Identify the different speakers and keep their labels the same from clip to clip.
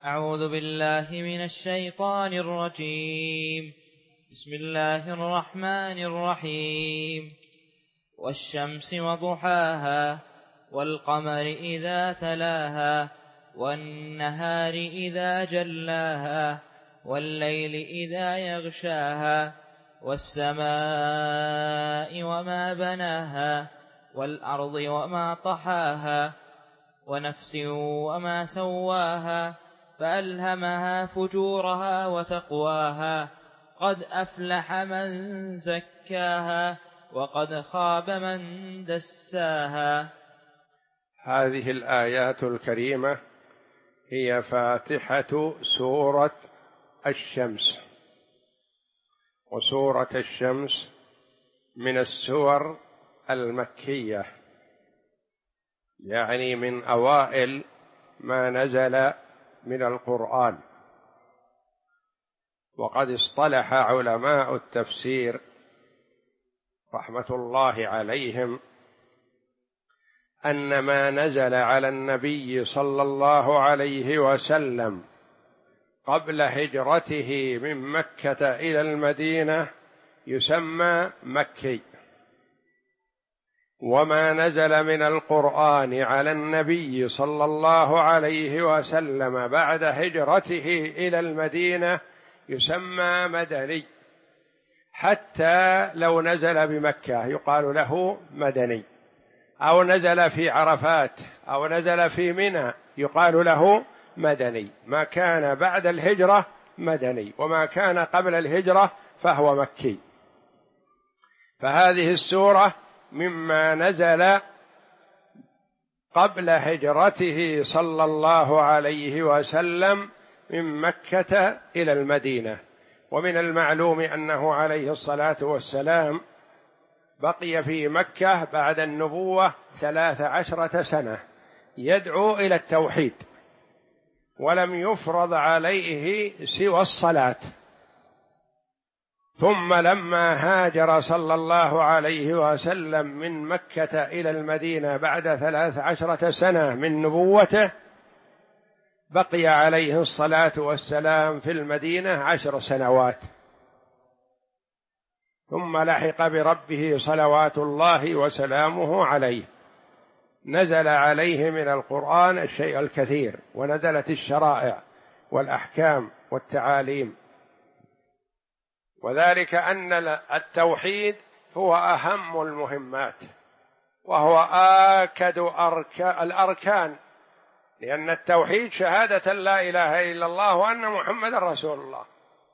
Speaker 1: أعوذ بالله من الشيطان الرجيم. بسم الله الرحمن الرحيم. والشمس وضحاها والقمر إذا تلاها والنهار إذا جلاها والليل إذا يغشاها والسماء وما بناها والأرض وما طحاها ونفس وما سواها فألهمها فجورها وتقواها قد أفلح من زكاها وقد خاب من دساها.
Speaker 2: هذه الآيات الكريمة هي فاتحة سورة الشمس، وسورة الشمس من السور المكية، يعني من أوائل ما نزل من القرآن. وقد اصطلح علماء التفسير رحمة الله عليهم أن ما نزل على النبي صلى الله عليه وسلم قبل هجرته من مكة إلى المدينة يسمى مكي، وما نزل من القرآن على النبي صلى الله عليه وسلم بعد هجرته إلى المدينة يسمى مدني، حتى لو نزل بمكة يقال له مدني، أو نزل في عرفات أو نزل في منى يقال له مدني. ما كان بعد الهجرة مدني، وما كان قبل الهجرة فهو مكي. فهذه السورة مما نزل قبل هجرته صلى الله عليه وسلم من مكة إلى المدينة. ومن المعلوم أنه عليه الصلاة والسلام بقي في مكة بعد النبوة 13 سنة يدعو إلى التوحيد، ولم يفرض عليه سوى الصلاة. ثم لما هاجر صلى الله عليه وسلم من مكة إلى المدينة بعد 13 سنة من نبوته بقي عليه الصلاة والسلام في المدينة 10 سنوات، ثم لحق بربه صلوات الله وسلامه عليه. نزل عليه من القرآن الشيء الكثير، ونزلت الشرائع والأحكام والتعاليم، وذلك أن التوحيد هو أهم المهمات، وهو آكد الأركان، لأن التوحيد شهادة لا إله إلا الله وأن محمد رسول الله،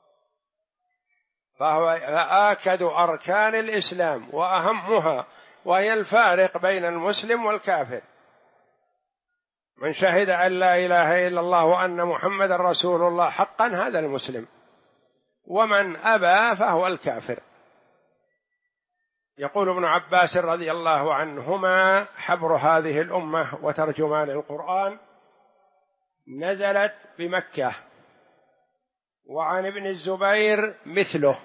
Speaker 2: فهو آكد أركان الإسلام وأهمها، وهي الفارق بين المسلم والكافر. من شهد أن لا إله إلا الله وأن محمد رسول الله حقا هذا المسلم، ومن أبى فهو الكافر. يقول ابن عباس رضي الله عنهما حبر هذه الأمة وترجمان القرآن: نزلت بمكة. وعن ابن الزبير مثله.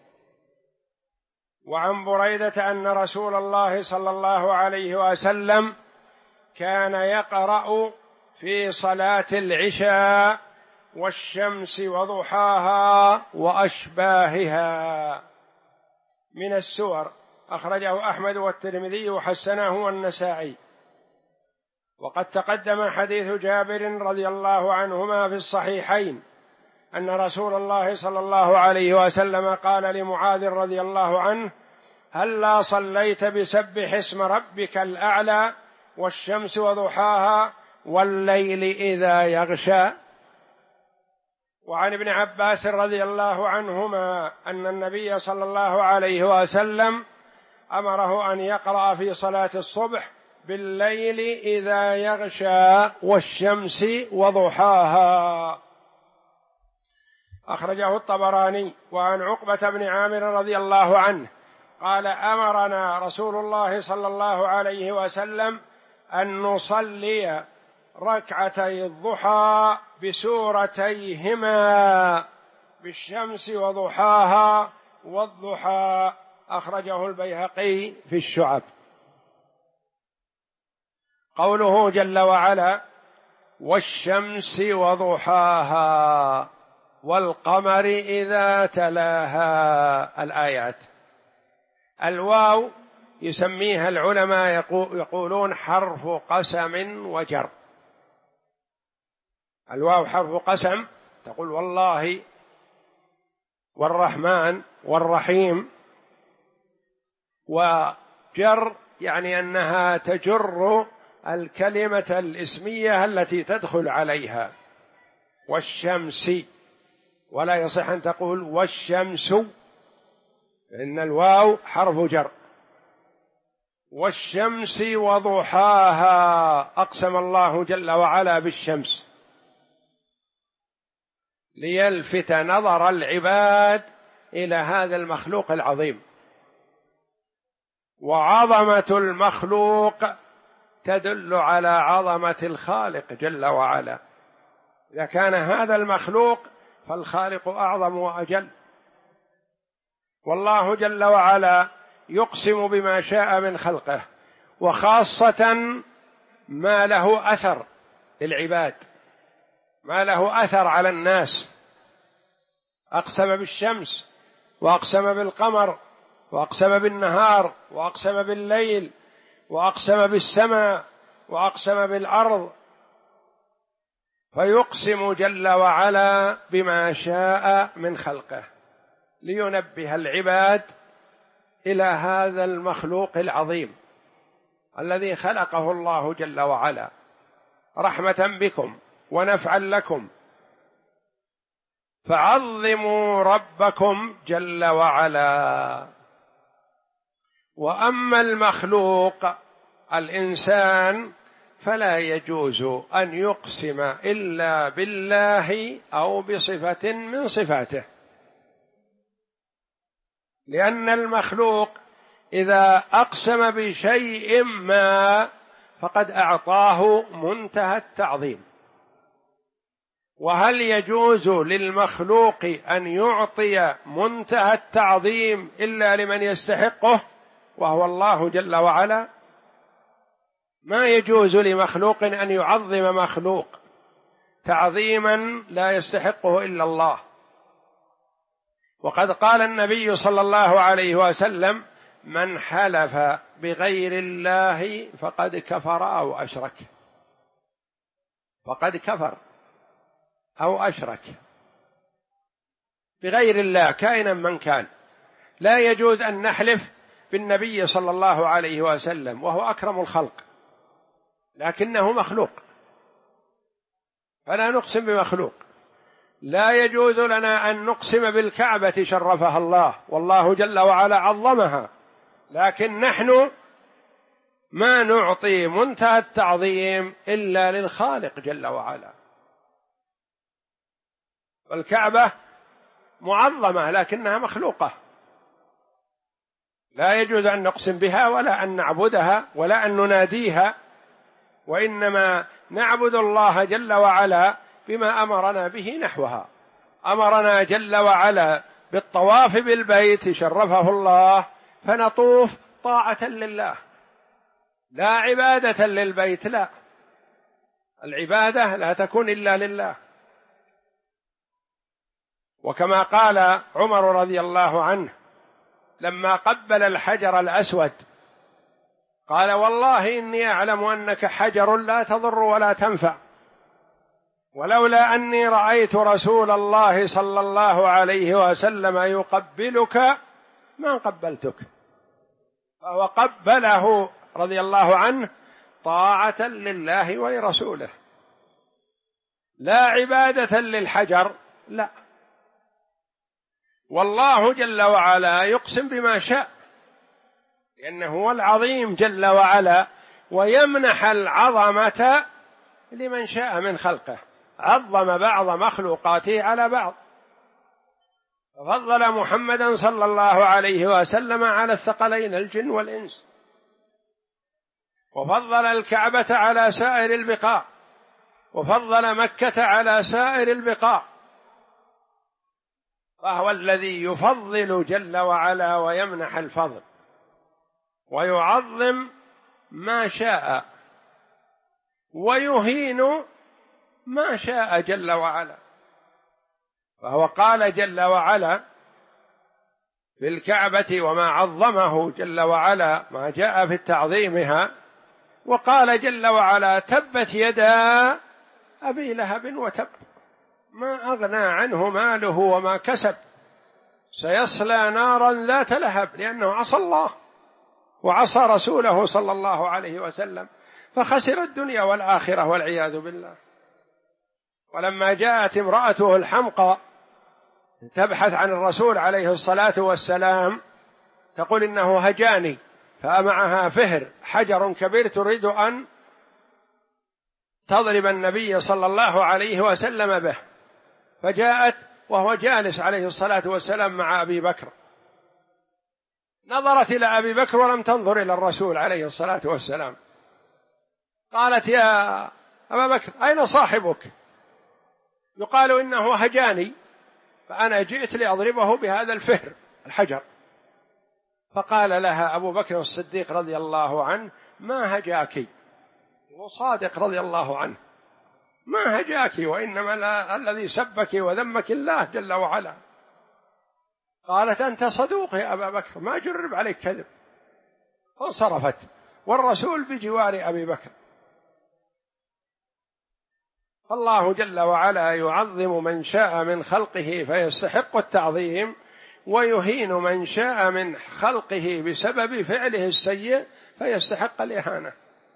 Speaker 2: وعن بريدة أن رسول الله صلى الله عليه وسلم كان يقرأ في صلاة العشاء: والشمس وضحاها وأشباهها، من السور. أخرجه أحمد والترمذي وحسنه والنسائي. وقد تقدم حديث جابر رضي الله عنهما في الصحيحين أن رسول الله صلى الله عليه وسلم قال لمعاذ رضي الله عنه: هلا صليت بسبح اسم ربك الأعلى والشمس وضحاها والليل إذا يغشى. وعن ابن عباس رضي الله عنهما أن النبي صلى الله عليه وسلم أمره أن يقرأ في صلاة الصبح: بالليل إذا يغشى والشمس وضحاها. أخرجه الطبراني. وعن عقبة بن عامر رضي الله عنه قال: أمرنا رسول الله صلى الله عليه وسلم أن نصلي ركعتي الضحى بسورتيهما: بالشمس وضحاها والضحى. أخرجه البيهقي في الشعب. قوله جل وعلا: والشمس وضحاها والقمر إذا تلاها. الآيات. الواو يسميها العلماء يقولون حرف قسم وجر. الواو حرف قسم، تقول والله والرحمن والرحيم، وجر يعني أنها تجر الكلمة الاسمية التي تدخل عليها. والشمس، ولا يصح أن تقول والشمس، إن الواو حرف جر. والشمس وضحاها، أقسم الله جل وعلا بالشمس ليلفت نظر العباد إلى هذا المخلوق العظيم. وعظمة المخلوق تدل على عظمة الخالق جل وعلا. إذا كان هذا المخلوق فالخالق أعظم وأجل. والله جل وعلا يقسم بما شاء من خلقه، وخاصة ما له أثر للعباد، ما له أثر على الناس. أقسم بالشمس، وأقسم بالقمر، وأقسم بالنهار، وأقسم بالليل، وأقسم بالسماء، وأقسم بالأرض. فيقسم جل وعلا بما شاء من خلقه لينبه العباد إلى هذا المخلوق العظيم الذي خلقه الله جل وعلا رحمة بكم ونفعا لكم. فعظموا ربكم جل وعلا. وأما المخلوق الإنسان فلا يجوز أن يقسم إلا بالله أو بصفة من صفاته، لأن المخلوق إذا أقسم بشيء ما فقد أعطاه منتهى التعظيم. وهل يجوز للمخلوق أن يعطي منتهى التعظيم إلا لمن يستحقه وهو الله جل وعلا؟ ما يجوز لمخلوق أن يعظم مخلوق تعظيما لا يستحقه إلا الله. وقد قال النبي صلى الله عليه وسلم: من حلف بغير الله فقد كفر أو أشرك. فقد كفر أو أشرك بغير الله كائنا من كان. لا يجوز أن نحلف بالنبي صلى الله عليه وسلم وهو أكرم الخلق، لكنه مخلوق، فلا نقسم بمخلوق. لا يجوز لنا أن نقسم بالكعبة شرفها الله، والله جل وعلا عظمها، لكن نحن ما نعطي منتهى التعظيم إلا للخالق جل وعلا. والكعبة معظمة لكنها مخلوقة، لا يجوز أن نقسم بها ولا أن نعبدها ولا أن نناديها، وإنما نعبد الله جل وعلا بما أمرنا به نحوها. أمرنا جل وعلا بالطواف بالبيت شرفه الله، فنطوف طاعة لله لا عبادة للبيت، لا، العبادة لا تكون إلا لله. وكما قال عمر رضي الله عنه لما قبل الحجر الأسود قال: والله إني أعلم أنك حجر لا تضر ولا تنفع، ولولا أني رأيت رسول الله صلى الله عليه وسلم يقبلك ما قبلتك. فهو قبله رضي الله عنه طاعة لله ولرسوله، لا عبادة للحجر، لا. والله جل وعلا يقسم بما شاء لأنه هو العظيم جل وعلا، ويمنح العظمة لمن شاء من خلقه. عظم بعض مخلوقاته على بعض، فضل محمدا صلى الله عليه وسلم على الثقلين الجن والإنس، وفضل الكعبة على سائر البقاع، وفضل مكة على سائر البقاع. فهو الذي يفضل جل وعلا ويمنح الفضل ويعظم ما شاء ويهين ما شاء جل وعلا. فهو قال جل وعلا في الكعبة وما عظمه جل وعلا ما جاء في تعظيمها، وقال جل وعلا تبت يدا أبي لهب وتب ما أغنى عنه ماله وما كسب سيصلى نارا ذات لهب، لأنه عصى الله وعصى رسوله صلى الله عليه وسلم، فخسر الدنيا والآخرة والعياذ بالله. ولما جاءت امرأته الحمقى تبحث عن الرسول عليه الصلاة والسلام تقول إنه هجاني، فمعها فهر حجر كبير تريد أن تضرب النبي صلى الله عليه وسلم به، فجاءت وهو جالس عليه الصلاة والسلام مع أبي بكر، نظرت إلى أبي بكر ولم تنظر إلى الرسول عليه الصلاة والسلام، قالت يا أبا بكر أين صاحبك؟ يقال إنه هجاني فأنا جئت لأضربه بهذا الفهر الحجر. فقال لها أبو بكر الصديق رضي الله عنه ما هجاك، وصادق رضي الله عنه ما هجاك، وإنما الذي سبك وذمك الله جل وعلا. قالت أنت صدوق يا أبا بكر ما جرب عليك كذب، فانصرفت والرسول بجوار أبي بكر. الله جل وعلا يعظم من شاء من خلقه فيستحق التعظيم، ويهين من شاء من خلقه بسبب فعله السيء فيستحق الإهانة.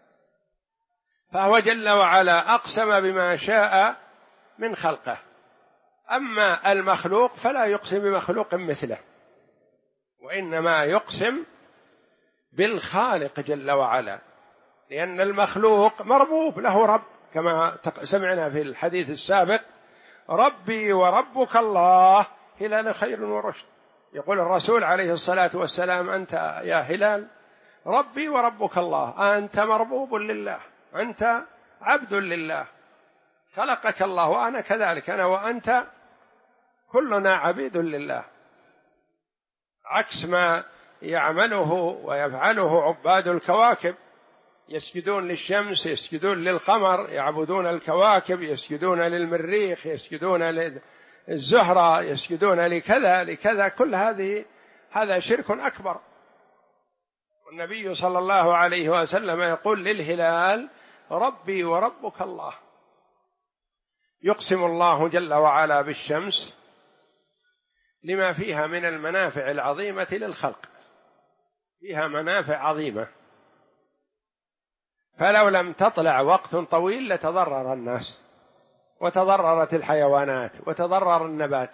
Speaker 2: فهو جل وعلا أقسم بما شاء من خلقه، أما المخلوق فلا يقسم بمخلوق مثله، وإنما يقسم بالخالق جل وعلا، لأن المخلوق مربوب له رب، كما سمعنا في الحديث السابق ربي وربك الله هلال خير ورشد. يقول الرسول عليه الصلاة والسلام أنت يا هلال ربي وربك الله، أنت مربوب لله، أنت عبد لله، خلقك الله وأنا كذلك، أنا وأنت كلنا عبيد لله، عكس ما يعمله ويفعله عباد الكواكب، يسجدون للشمس، يسجدون للقمر، يعبدون الكواكب، يسجدون للمريخ، يسجدون للزهرة، يسجدون لكذا كل هذا شرك أكبر. والنبي صلى الله عليه وسلم يقول للهلال ربي وربك الله. يقسم الله جل وعلا بالشمس لما فيها من المنافع العظيمة للخلق، فيها منافع عظيمة، فلو لم تطلع وقت طويل لتضرر الناس وتضررت الحيوانات وتضرر النبات،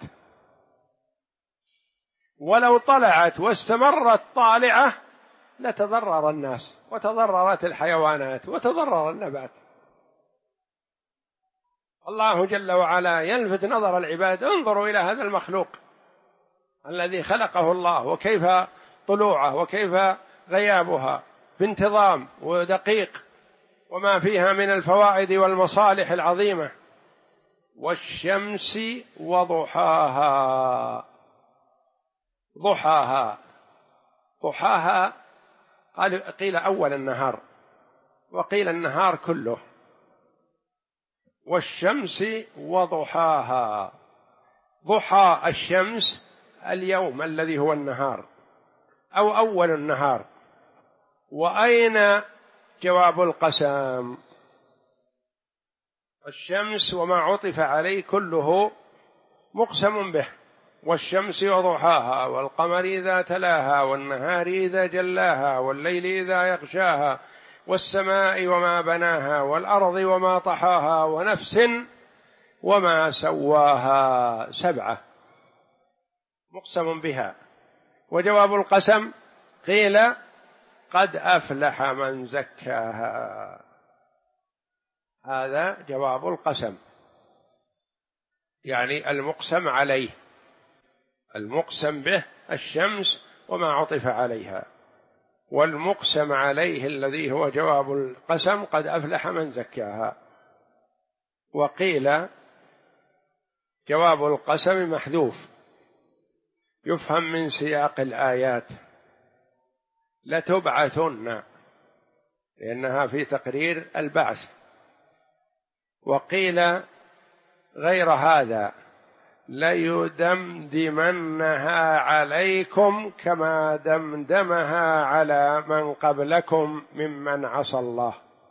Speaker 2: ولو طلعت واستمرت طالعة لتضرر الناس وتضررت الحيوانات وتضرر النبات. الله جل وعلا يلفت نظر العباد انظروا إلى هذا المخلوق الذي خلقه الله، وكيف طلوعه وكيف غيابها بانتظام ودقيق، وما فيها من الفوائد والمصالح العظيمة. والشمس وضحاها، ضحاها قيل أول النهار وقيل النهار كله. والشمس وضحاها، ضحى الشمس اليوم الذي هو النهار أو أول النهار. وأين جواب القسم؟ الشمس وما عطف عليه كله مقسم به، والشمس وضحاها والقمر إذا تلاها والنهار إذا جلاها والليل إذا يغشاها والسماء وما بناها والأرض وما طحاها ونفس وما سواها، 7 مقسم بها. وجواب القسم قيل قد أفلح من زكاها، هذا جواب القسم، يعني المقسم عليه، المقسم به الشمس وما عطف عليها، والمقسم عليه الذي هو جواب القسم قد أفلح من زكاها. وقيل جواب القسم محذوف، يفهم من سياق الآيات لتبعثن، لأنها في تقرير البعث، وقيل غير هذا: ليدمدمنها عليكم كما دمدمها على من قبلكم ممن عصى الله.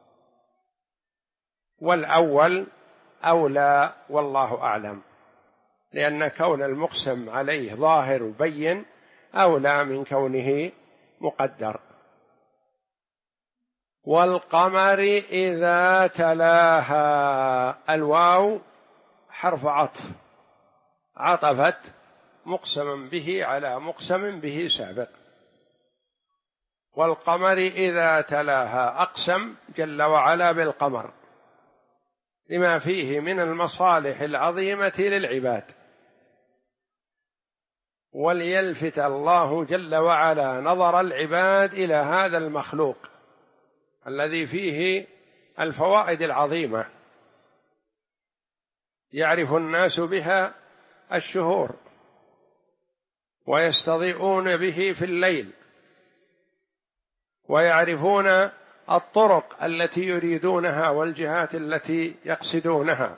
Speaker 2: والأول أولى والله أعلم، لأن كون المقسم عليه ظاهر وبين أولى من كونه مقدر. والقمر إذا تلاها، الواو حرف عطف، عطفت مقسما به على مقسم به سابق. والقمر إذا تلاها، أقسم جل وعلا بالقمر لما فيه من المصالح العظيمة للعباد. وليلفت الله جل وعلا نظر العباد إلى هذا المخلوق الذي فيه الفوائد العظيمة، يعرف الناس بها الشهور ويستضيئون به في الليل، ويعرفون الطرق التي يريدونها والجهات التي يقصدونها،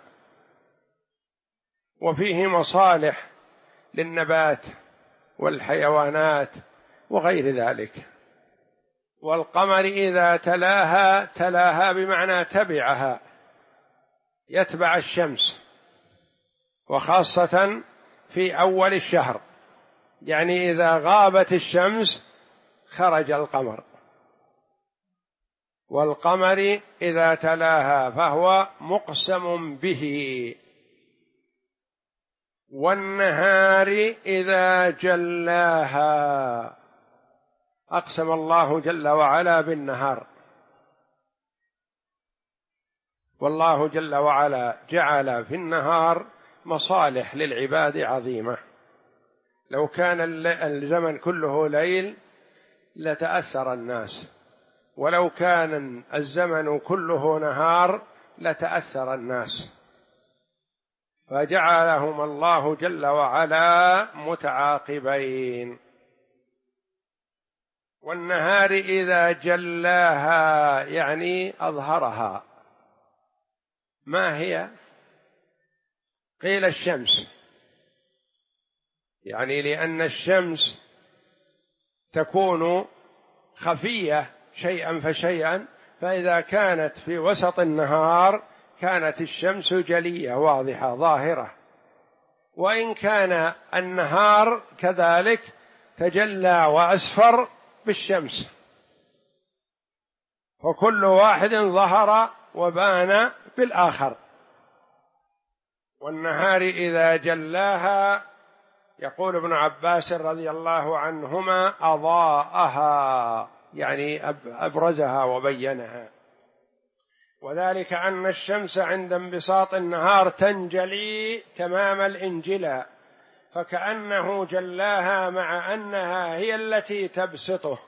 Speaker 2: وفيه مصالح للنبات والحيوانات وغير ذلك. والقمر إذا تلاها، تلاها بمعنى تبعها، يتبع الشمس، وخاصة في أول الشهر، يعني إذا غابت الشمس خرج القمر. والقمر إذا تلاها فهو مقسم به. والنهار إذا جلاها، أقسم الله جل وعلا بالنهار. والله جل وعلا جعل في النهار مصالح للعباد عظيمة. لو كان الزمن كله ليل لتأثر الناس، ولو كان الزمن كله نهار لتأثر الناس، فجعلهم الله جل وعلا متعاقبين. والنهار إذا جلاها يعني أظهرها. ما هي؟ قيل الشمس، يعني لأن الشمس تكون خفية شيئا فشيئا، فإذا كانت في وسط النهار كانت الشمس جلية واضحة ظاهرة، وإن كان النهار كذلك تجلى وأسفر بالشمس، وكل واحد ظهر وبان بالآخر. والنهار إذا جلاها، يقول ابن عباس رضي الله عنهما: أضاءها، يعني أبرزها وبينها. وذلك أن الشمس عند انبساط النهار تنجلي تمام الانجلاء، فكأنه جلاها مع أنها هي التي تبسطه.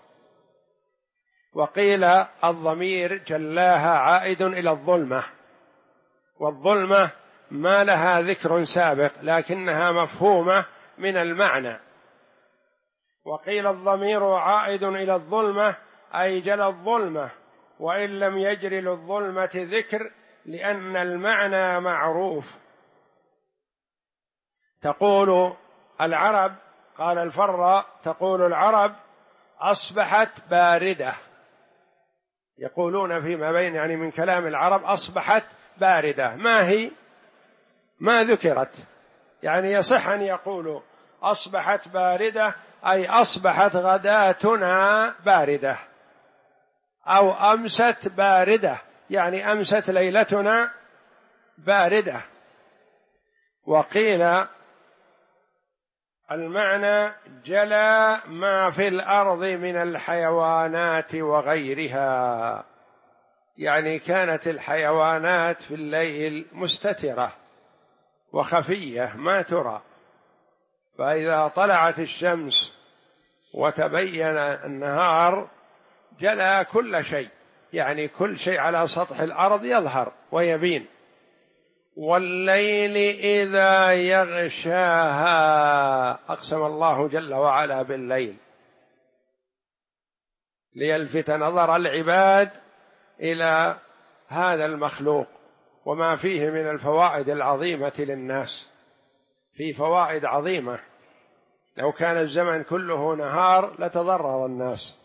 Speaker 2: وقيل الضمير جلاها عائد إلى الظلمة، والظلمة ما لها ذكر سابق لكنها مفهومة من المعنى. وقيل الضمير عائد إلى الظلمة أي جل الظلمة، وإن لم يجر للظلمة ذكر لأن المعنى معروف. تقول العرب، قال الفراء، تقول العرب: أصبحت باردة. يقولون فيما بين، يعني من كلام العرب: أصبحت باردة. ما هي؟ ما ذكرت، يعني يصح أن يقولوا أصبحت باردة أي أصبحت غداتنا باردة، أو أمست باردة يعني أمست ليلتنا باردة. وقيل المعنى جلى ما في الأرض من الحيوانات وغيرها، يعني كانت الحيوانات في الليل مستترة وخفية ما ترى، فإذا طلعت الشمس وتبين النهار جلى كل شيء، يعني كل شيء على سطح الأرض يظهر ويبين. والليل إذا يغشاها، أقسم الله جل وعلا بالليل ليلفت نظر العباد إلى هذا المخلوق وما فيه من الفوائد العظيمة للناس، في فوائد عظيمة. لو كان الزمن كله نهار لتضرر الناس.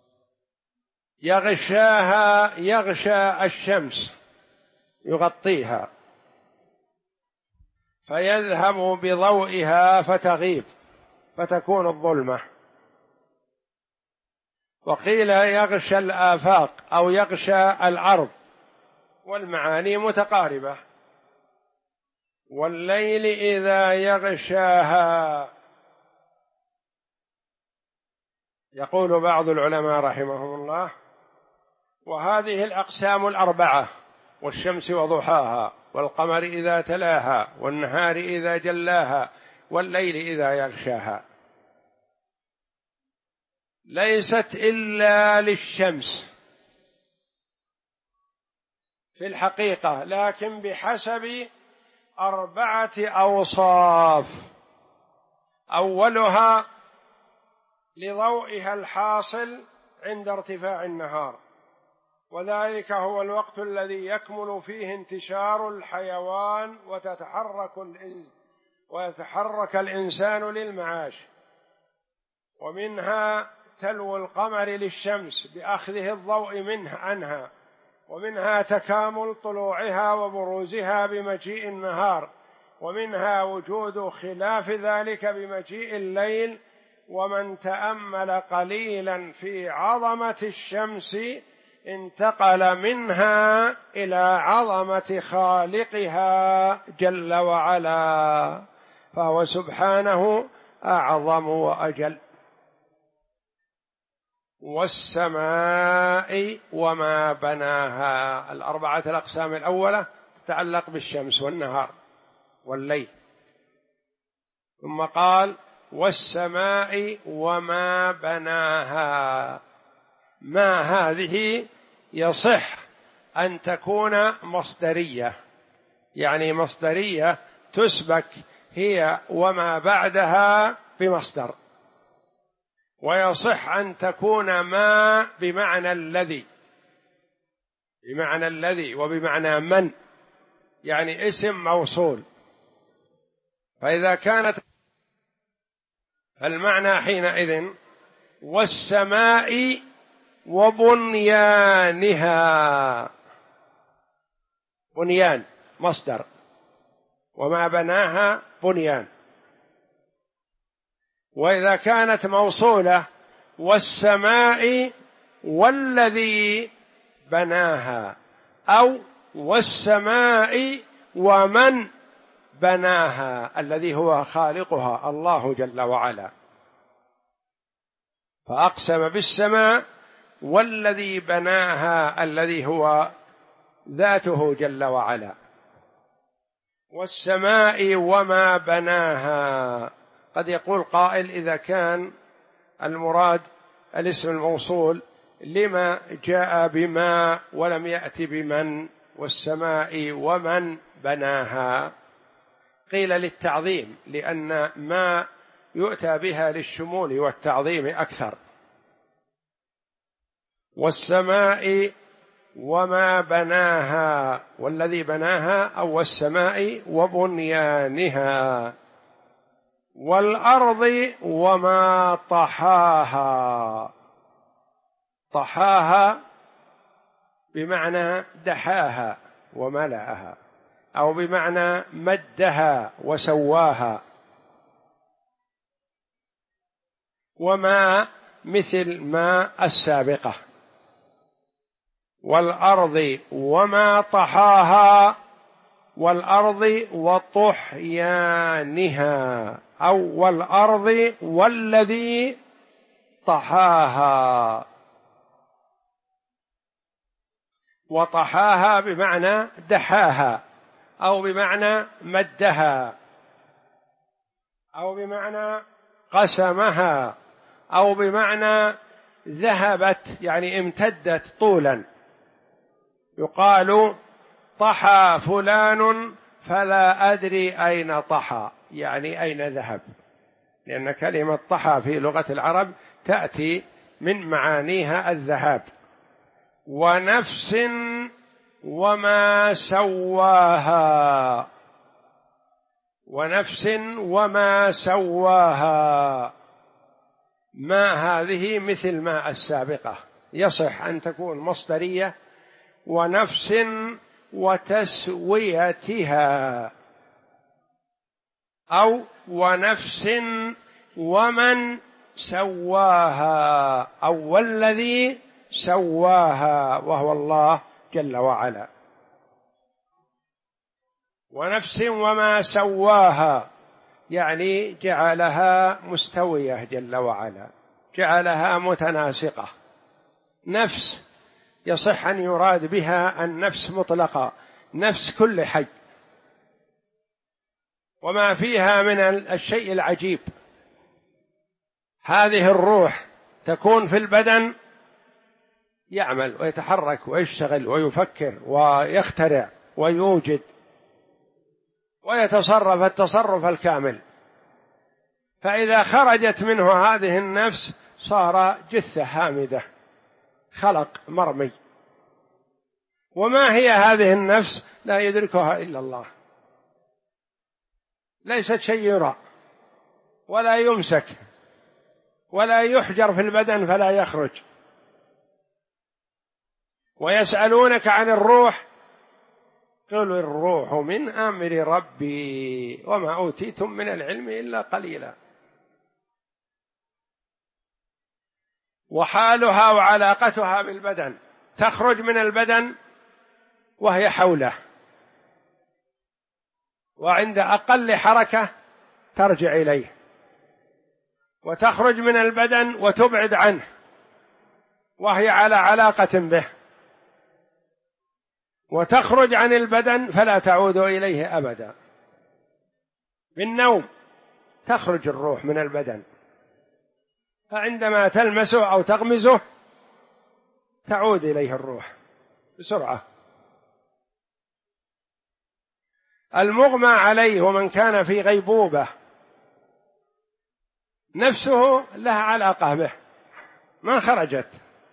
Speaker 2: يغشاها، يغشى الشمس، يغطيها، فيذهب بضوئها فتغيب فتكون الظلمة. وقيل يغشى الآفاق أو يغشى الأرض، والمعاني متقاربة. والليل إذا يغشاها، يقول بعض العلماء رحمهم الله: وهذه الأقسام الأربعة، والشمس وضحاها، والقمر إذا تلاها، والنهار إذا جلاها، والليل إذا يغشاها، ليست إلا للشمس في الحقيقة، لكن بحسب 4 أوصاف. أولها لضوئها الحاصل عند ارتفاع النهار، وذلك هو الوقت الذي يكمن فيه انتشار الحيوان ويتحرك الإنسان للمعاش. ومنها تلو القمر للشمس بأخذه الضوء عنها، ومنها تكامل طلوعها وبروزها بمجيء النهار، ومنها وجود خلاف ذلك بمجيء الليل. ومن تأمل قليلا في عظمة الشمس انتقل منها إلى عظمة خالقها جل وعلا، فهو سبحانه أعظم وأجل. والسماء وما بناها، 4 الأقسام الأولى تتعلق بالشمس والنهار والليل، ثم قال: والسماء وما بناها. ما هذه يصح أن تكون مصدرية، يعني مصدرية تسبك هي وما بعدها بمصدر، ويصح أن تكون ما بمعنى الذي وبمعنى من، يعني اسم موصول. فإذا كانت المعنى حينئذ والسماء وبنيانها، بنيان مصدر، وما بناها بنيان. وإذا كانت موصولة والسماء والذي بناها، أو والسماء ومن بناها، الذي هو خالقها الله جل وعلا. فأقسم بالسماء والذي بناها الذي هو ذاته جل وعلا. والسماء وما بناها. قد يقول قائل: إذا كان المراد الاسم الموصول لما جاء بما ولم يأتي بمن؟ والسماء ومن بناها. قيل للتعظيم، لأن ما يؤتى بها للشمول والتعظيم أكثر. والسماء وما بناها، والذي بناها، أو والسماء وبنيانها. والأرض وما طحاها. طحاها بمعنى دحاها وملأها، أو بمعنى مدها وسواها. وما مثل ما السابقة. والأرض وما طحاها، والأرض وطحيانها، أو والأرض والذي طحاها. وطحاها بمعنى دحاها، أو بمعنى مدها، أو بمعنى قسمها، أو بمعنى ذهبت، يعني امتدت طولا. يقال: طحى فلان فلا أدري أين طحى، يعني أين ذهب، لأن كلمة طحى في لغة العرب تأتي من معانيها الذهاب. ونفس وما سواها. ونفس وما سواها، ما هذه مثل ما السابقة، يصح أن تكون مصدرية، ونفس وتسويتها، أو ونفس ومن سواها، أو والذي سواها وهو الله جل وعلا. ونفس وما سواها يعني جعلها مستوية جل وعلا، جعلها متناسقة. نفس يصح أن يراد بها النفس مطلقة، نفس كل حي، وما فيها من الشيء العجيب. هذه الروح تكون في البدن، يعمل ويتحرك ويشتغل ويفكر ويخترع ويوجد ويتصرف التصرف الكامل. فإذا خرجت منه هذه النفس صار جثة هامدة، خلق مرمي. وما هي هذه النفس؟ لا يدركها إلا الله، ليست شيء يرى ولا يمسك ولا يحجر في البدن فلا يخرج. ويسألونك عن الروح، قل الروح من أمر ربي وما أوتيتم من العلم إلا قليلا. وحالها وعلاقتها بالبدن، تخرج من البدن وهي حوله، وعند أقل حركة ترجع إليه، وتخرج من البدن وتبعد عنه وهي على علاقة به، وتخرج عن البدن فلا تعود إليه أبدا. بالنوم تخرج الروح من البدن، فعندما تلمسه أو تغمزه تعود إليه الروح بسرعة. المغمى عليه ومن كان في غيبوبة نفسه لها علاقة به، ما خرجت،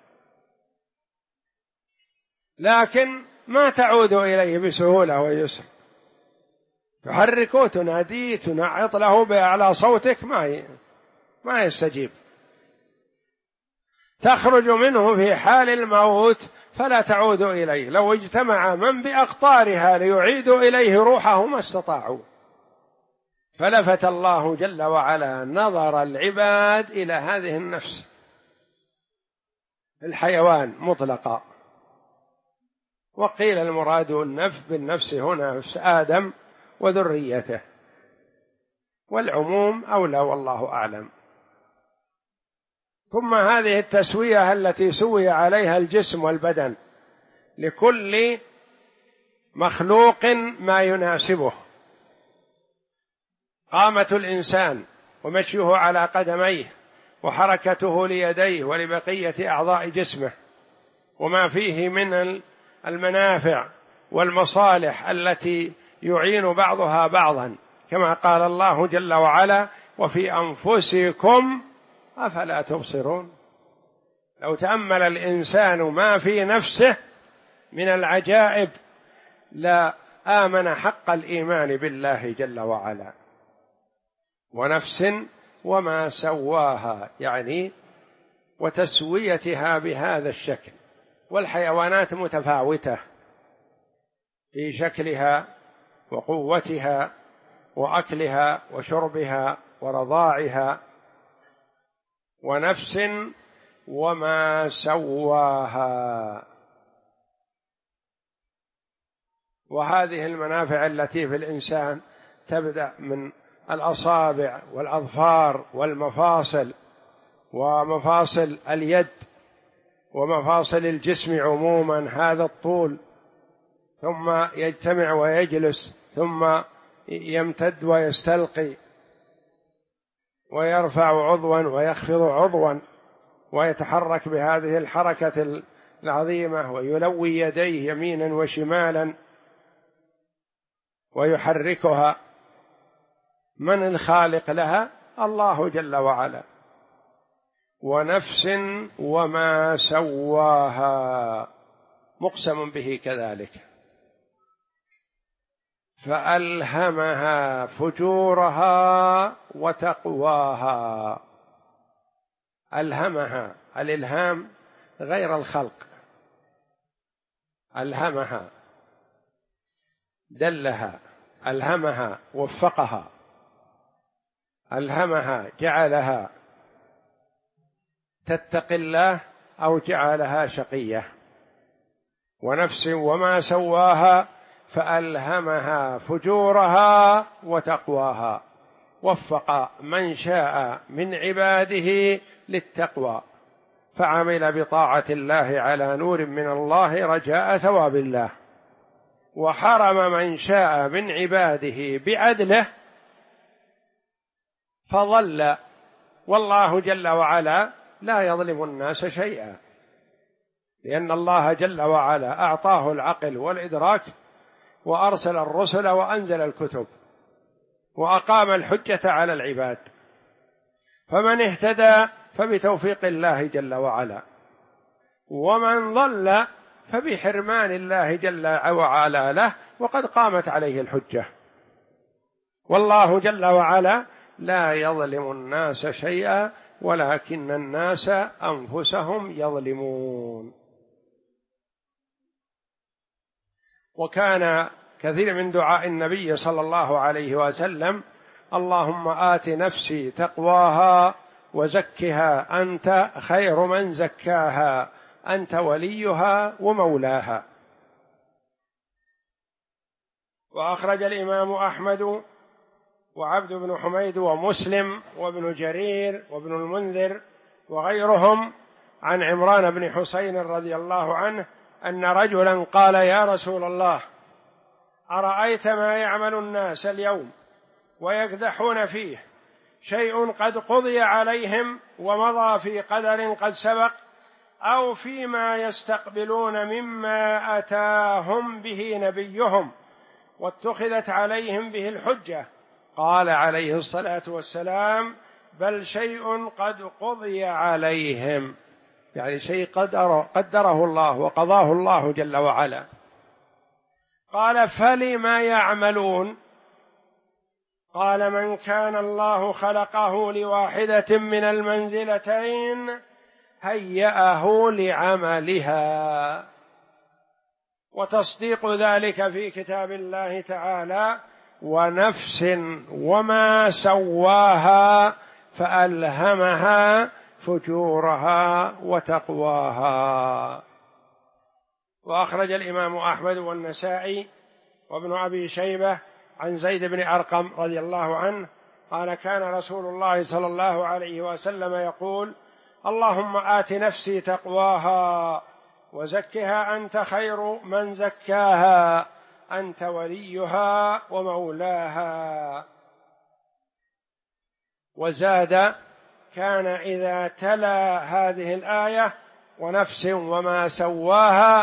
Speaker 2: لكن ما تعود إليه بسهولة ويسر. تحركه، تناديه، تنعط له بأعلى صوتك ما يستجيب. تخرج منه في حال الموت فلا تعود إليه. لو اجتمع من بأقطارها ليعيدوا إليه روحه ما استطاعوا. فلفت الله جل وعلا نظر العباد إلى هذه النفس الحيوان مطلقا، وقيل المراد النفس بالنفس هنا نفس آدم وذريته، والعموم أولى والله أعلم. ثم هذه التسوية التي سوي عليها الجسم والبدن، لكل مخلوق ما يناسبه. قامة الإنسان ومشيه على قدميه وحركته ليديه ولبقية أعضاء جسمه، وما فيه من المنافع والمصالح التي يعين بعضها بعضا، كما قال الله جل وعلا: وفي أنفسكم أفلا تبصرون. لو تأمل الإنسان ما في نفسه من العجائب لا آمن حق الإيمان بالله جل وعلا. ونفس وما سواها يعني وتسويتها بهذا الشكل. والحيوانات متفاوتة في شكلها وقوتها وأكلها وشربها ورضاعها. ونفس وما سواها. وهذه المنافع التي في الإنسان تبدأ من الأصابع والأظفار والمفاصل ومفاصل اليد ومفاصل الجسم عموما، هذا الطول، ثم يجتمع ويجلس، ثم يمتد ويستلقي، ويرفع عضوا ويخفض عضوا، ويتحرك بهذه الحركة العظيمة، ويلوي يديه يمينا وشمالا ويحركها. من الخالق لها؟ الله جل وعلا. ونفس وما سواها. مقسم به كذلك. فألهمها فجورها وتقواها. ألهمها، الإلهام غير الخلق، ألهمها دلها، ألهمها وفقها، ألهمها جعلها تتقي الله أو جعلها شقية. ونفس وما سواها فألهمها فجورها وتقواها. وفق من شاء من عباده للتقوى فعمل بطاعة الله على نور من الله رجاء ثواب الله، وحرم من شاء من عباده بعدله فضل. والله جل وعلا لا يظلم الناس شيئا، لأن الله جل وعلا أعطاه العقل والإدراك، وأرسل الرسل وأنزل الكتب، وأقام الحجة على العباد. فمن اهتدى فبتوفيق الله جل وعلا، ومن ضل فبحرمان الله جل وعلا له، وقد قامت عليه الحجة. والله جل وعلا لا يظلم الناس شيئا ولكن الناس أنفسهم يظلمون. وكان كثير من دعاء النبي صلى الله عليه وسلم: اللهم آت نفسي تقواها وزكها أنت خير من زكاها أنت وليها ومولاها. وأخرج الإمام أحمد وعبد بن حميد ومسلم وابن جرير وابن المنذر وغيرهم عن عمران بن حسين رضي الله عنه أن رجلا قال: يا رسول الله، أرأيت ما يعمل الناس اليوم ويكدحون فيه، شيء قد قضي عليهم ومضى في قدر قد سبق، أو فيما يستقبلون مما أتاهم به نبيهم واتخذت عليهم به الحجة؟ قال عليه الصلاة والسلام: بل شيء قد قضي عليهم، يعني شيء قدره الله وقضاه الله جل وعلا. قال: فلما يعملون؟ قال: من كان الله خلقه لواحدة من المنزلتين هيأه لعملها. وتصديق ذلك في كتاب الله تعالى: ونفس وما سواها فألهمها فجورها وتقواها. وأخرج الإمام أحمد والنسائي وابن أبي شيبة عن زيد بن أرقم رضي الله عنه قال: كان رسول الله صلى الله عليه وسلم يقول: اللهم آت نفسي تقواها وزكها أنت خير من زكاها أنت وليها ومولاها. وزاد: كان إذا تلا هذه الآية: ونفس وما سواها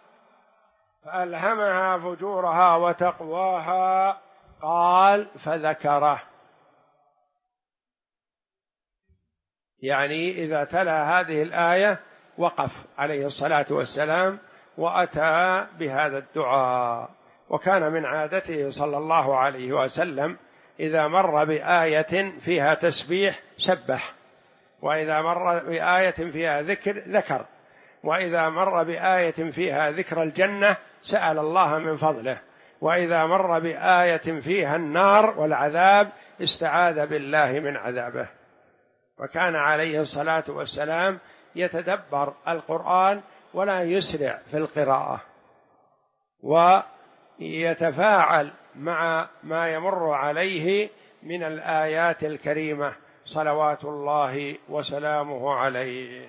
Speaker 2: فألهمها فجورها وتقواها، قال: فذكره. يعني إذا تلا هذه الآية وقف عليه الصلاة والسلام وأتى بهذا الدعاء. وكان من عادته صلى الله عليه وسلم إذا مر بآية فيها تسبيح سبح، وإذا مر بآية فيها ذكر، وإذا مر بآية فيها ذكر الجنة سأل الله من فضله، وإذا مر بآية فيها النار والعذاب استعاذ بالله من عذابه. وكان عليه الصلاة والسلام يتدبر القرآن ولا يسرع في القراءة، ويتفاعل مع ما يمر عليه من الآيات الكريمة صلوات الله وسلامه عليه.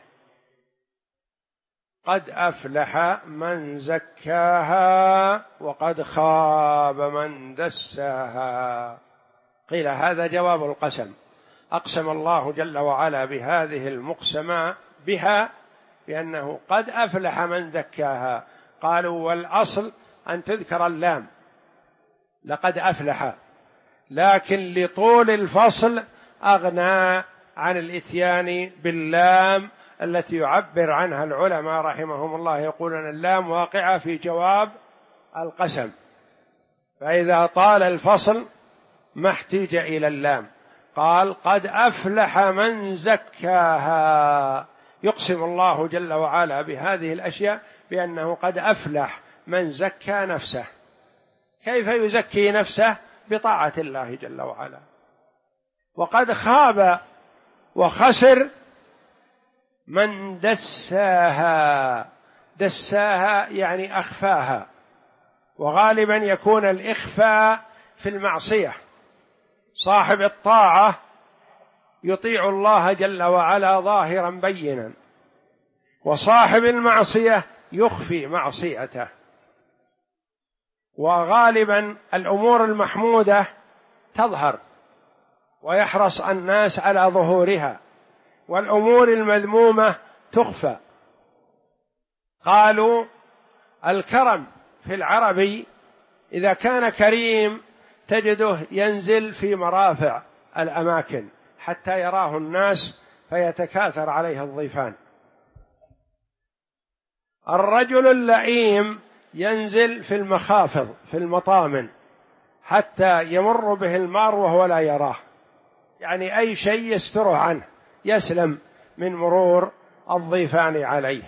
Speaker 2: قد أفلح من زكاها وقد خاب من دساها. قيل هذا جواب القسم، أقسم الله جل وعلا بهذه المقسمة بها بأنه قد أفلح من زكاها. قالوا: والأصل أن تذكر اللام لقد أفلح، لكن لطول الفصل أغنى عن الإتيان باللام التي يعبر عنها العلماء رحمهم الله، يقولون اللام واقعة في جواب القسم، فإذا طال الفصل ما احتيج إلى اللام. قال قد أفلح من زكاها، يقسم الله جل وعلا بهذه الأشياء بأنه قد أفلح من زكى نفسه. كيف يزكي نفسه؟ بطاعة الله جل وعلا. وقد خاب وخسر من دساها، دساها يعني أخفاها، وغالبا يكون الإخفاء في المعصية. صاحب الطاعة يطيع الله جل وعلا ظاهرا بينا، وصاحب المعصية يخفي معصيته. وغالبا الأمور المحمودة تظهر ويحرص الناس على ظهورها، والأمور المذمومة تخفى. قالوا الكرم في العربي إذا كان كريم تجده ينزل في مرافع الأماكن حتى يراه الناس فيتكاثر عليه الضيفان. الرجل اللئيم ينزل في المخافض في المطامن حتى يمر به المار وهو لا يراه، يعني أي شيء يستره عنه، يسلم من مرور الضيفان عليه.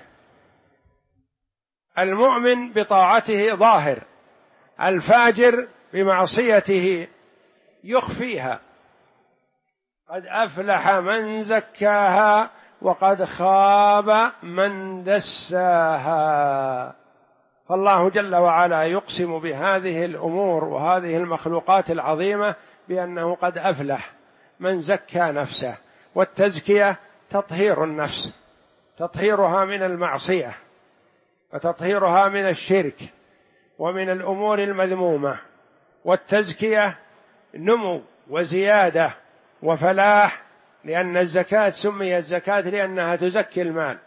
Speaker 2: المؤمن بطاعته ظاهر، الفاجر بمعصيته يخفيها. قد أفلح من زكاها وقد خاب من دساها. فالله جل وعلا يقسم بهذه الأمور وهذه المخلوقات العظيمة بأنه قد أفلح من زكى نفسه. والتزكية تطهير النفس، تطهيرها من المعصية وتطهيرها من الشرك ومن الأمور المذمومة. والتزكية نمو وزيادة وفلاح، لأن الزكاة سميت زكاة لأنها تزكي المال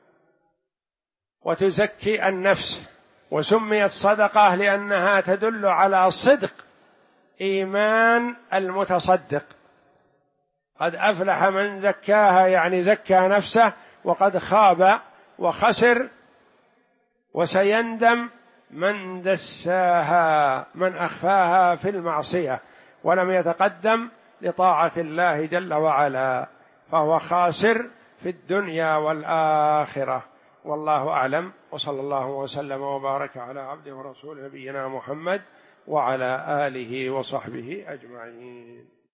Speaker 2: وتزكي النفس، وسميت صدقة لأنها تدل على صدق إيمان المتصدق. قد أفلح من زكاها يعني زكى نفسه، وقد خاب وخسر وسيندم من دساها، من أخفاها في المعصية ولم يتقدم لطاعة الله جل وعلا، فهو خاسر في الدنيا والآخرة. والله أعلم، وصلى الله وسلم وبارك على عبده ورسوله نبينا محمد وعلى آله وصحبه أجمعين.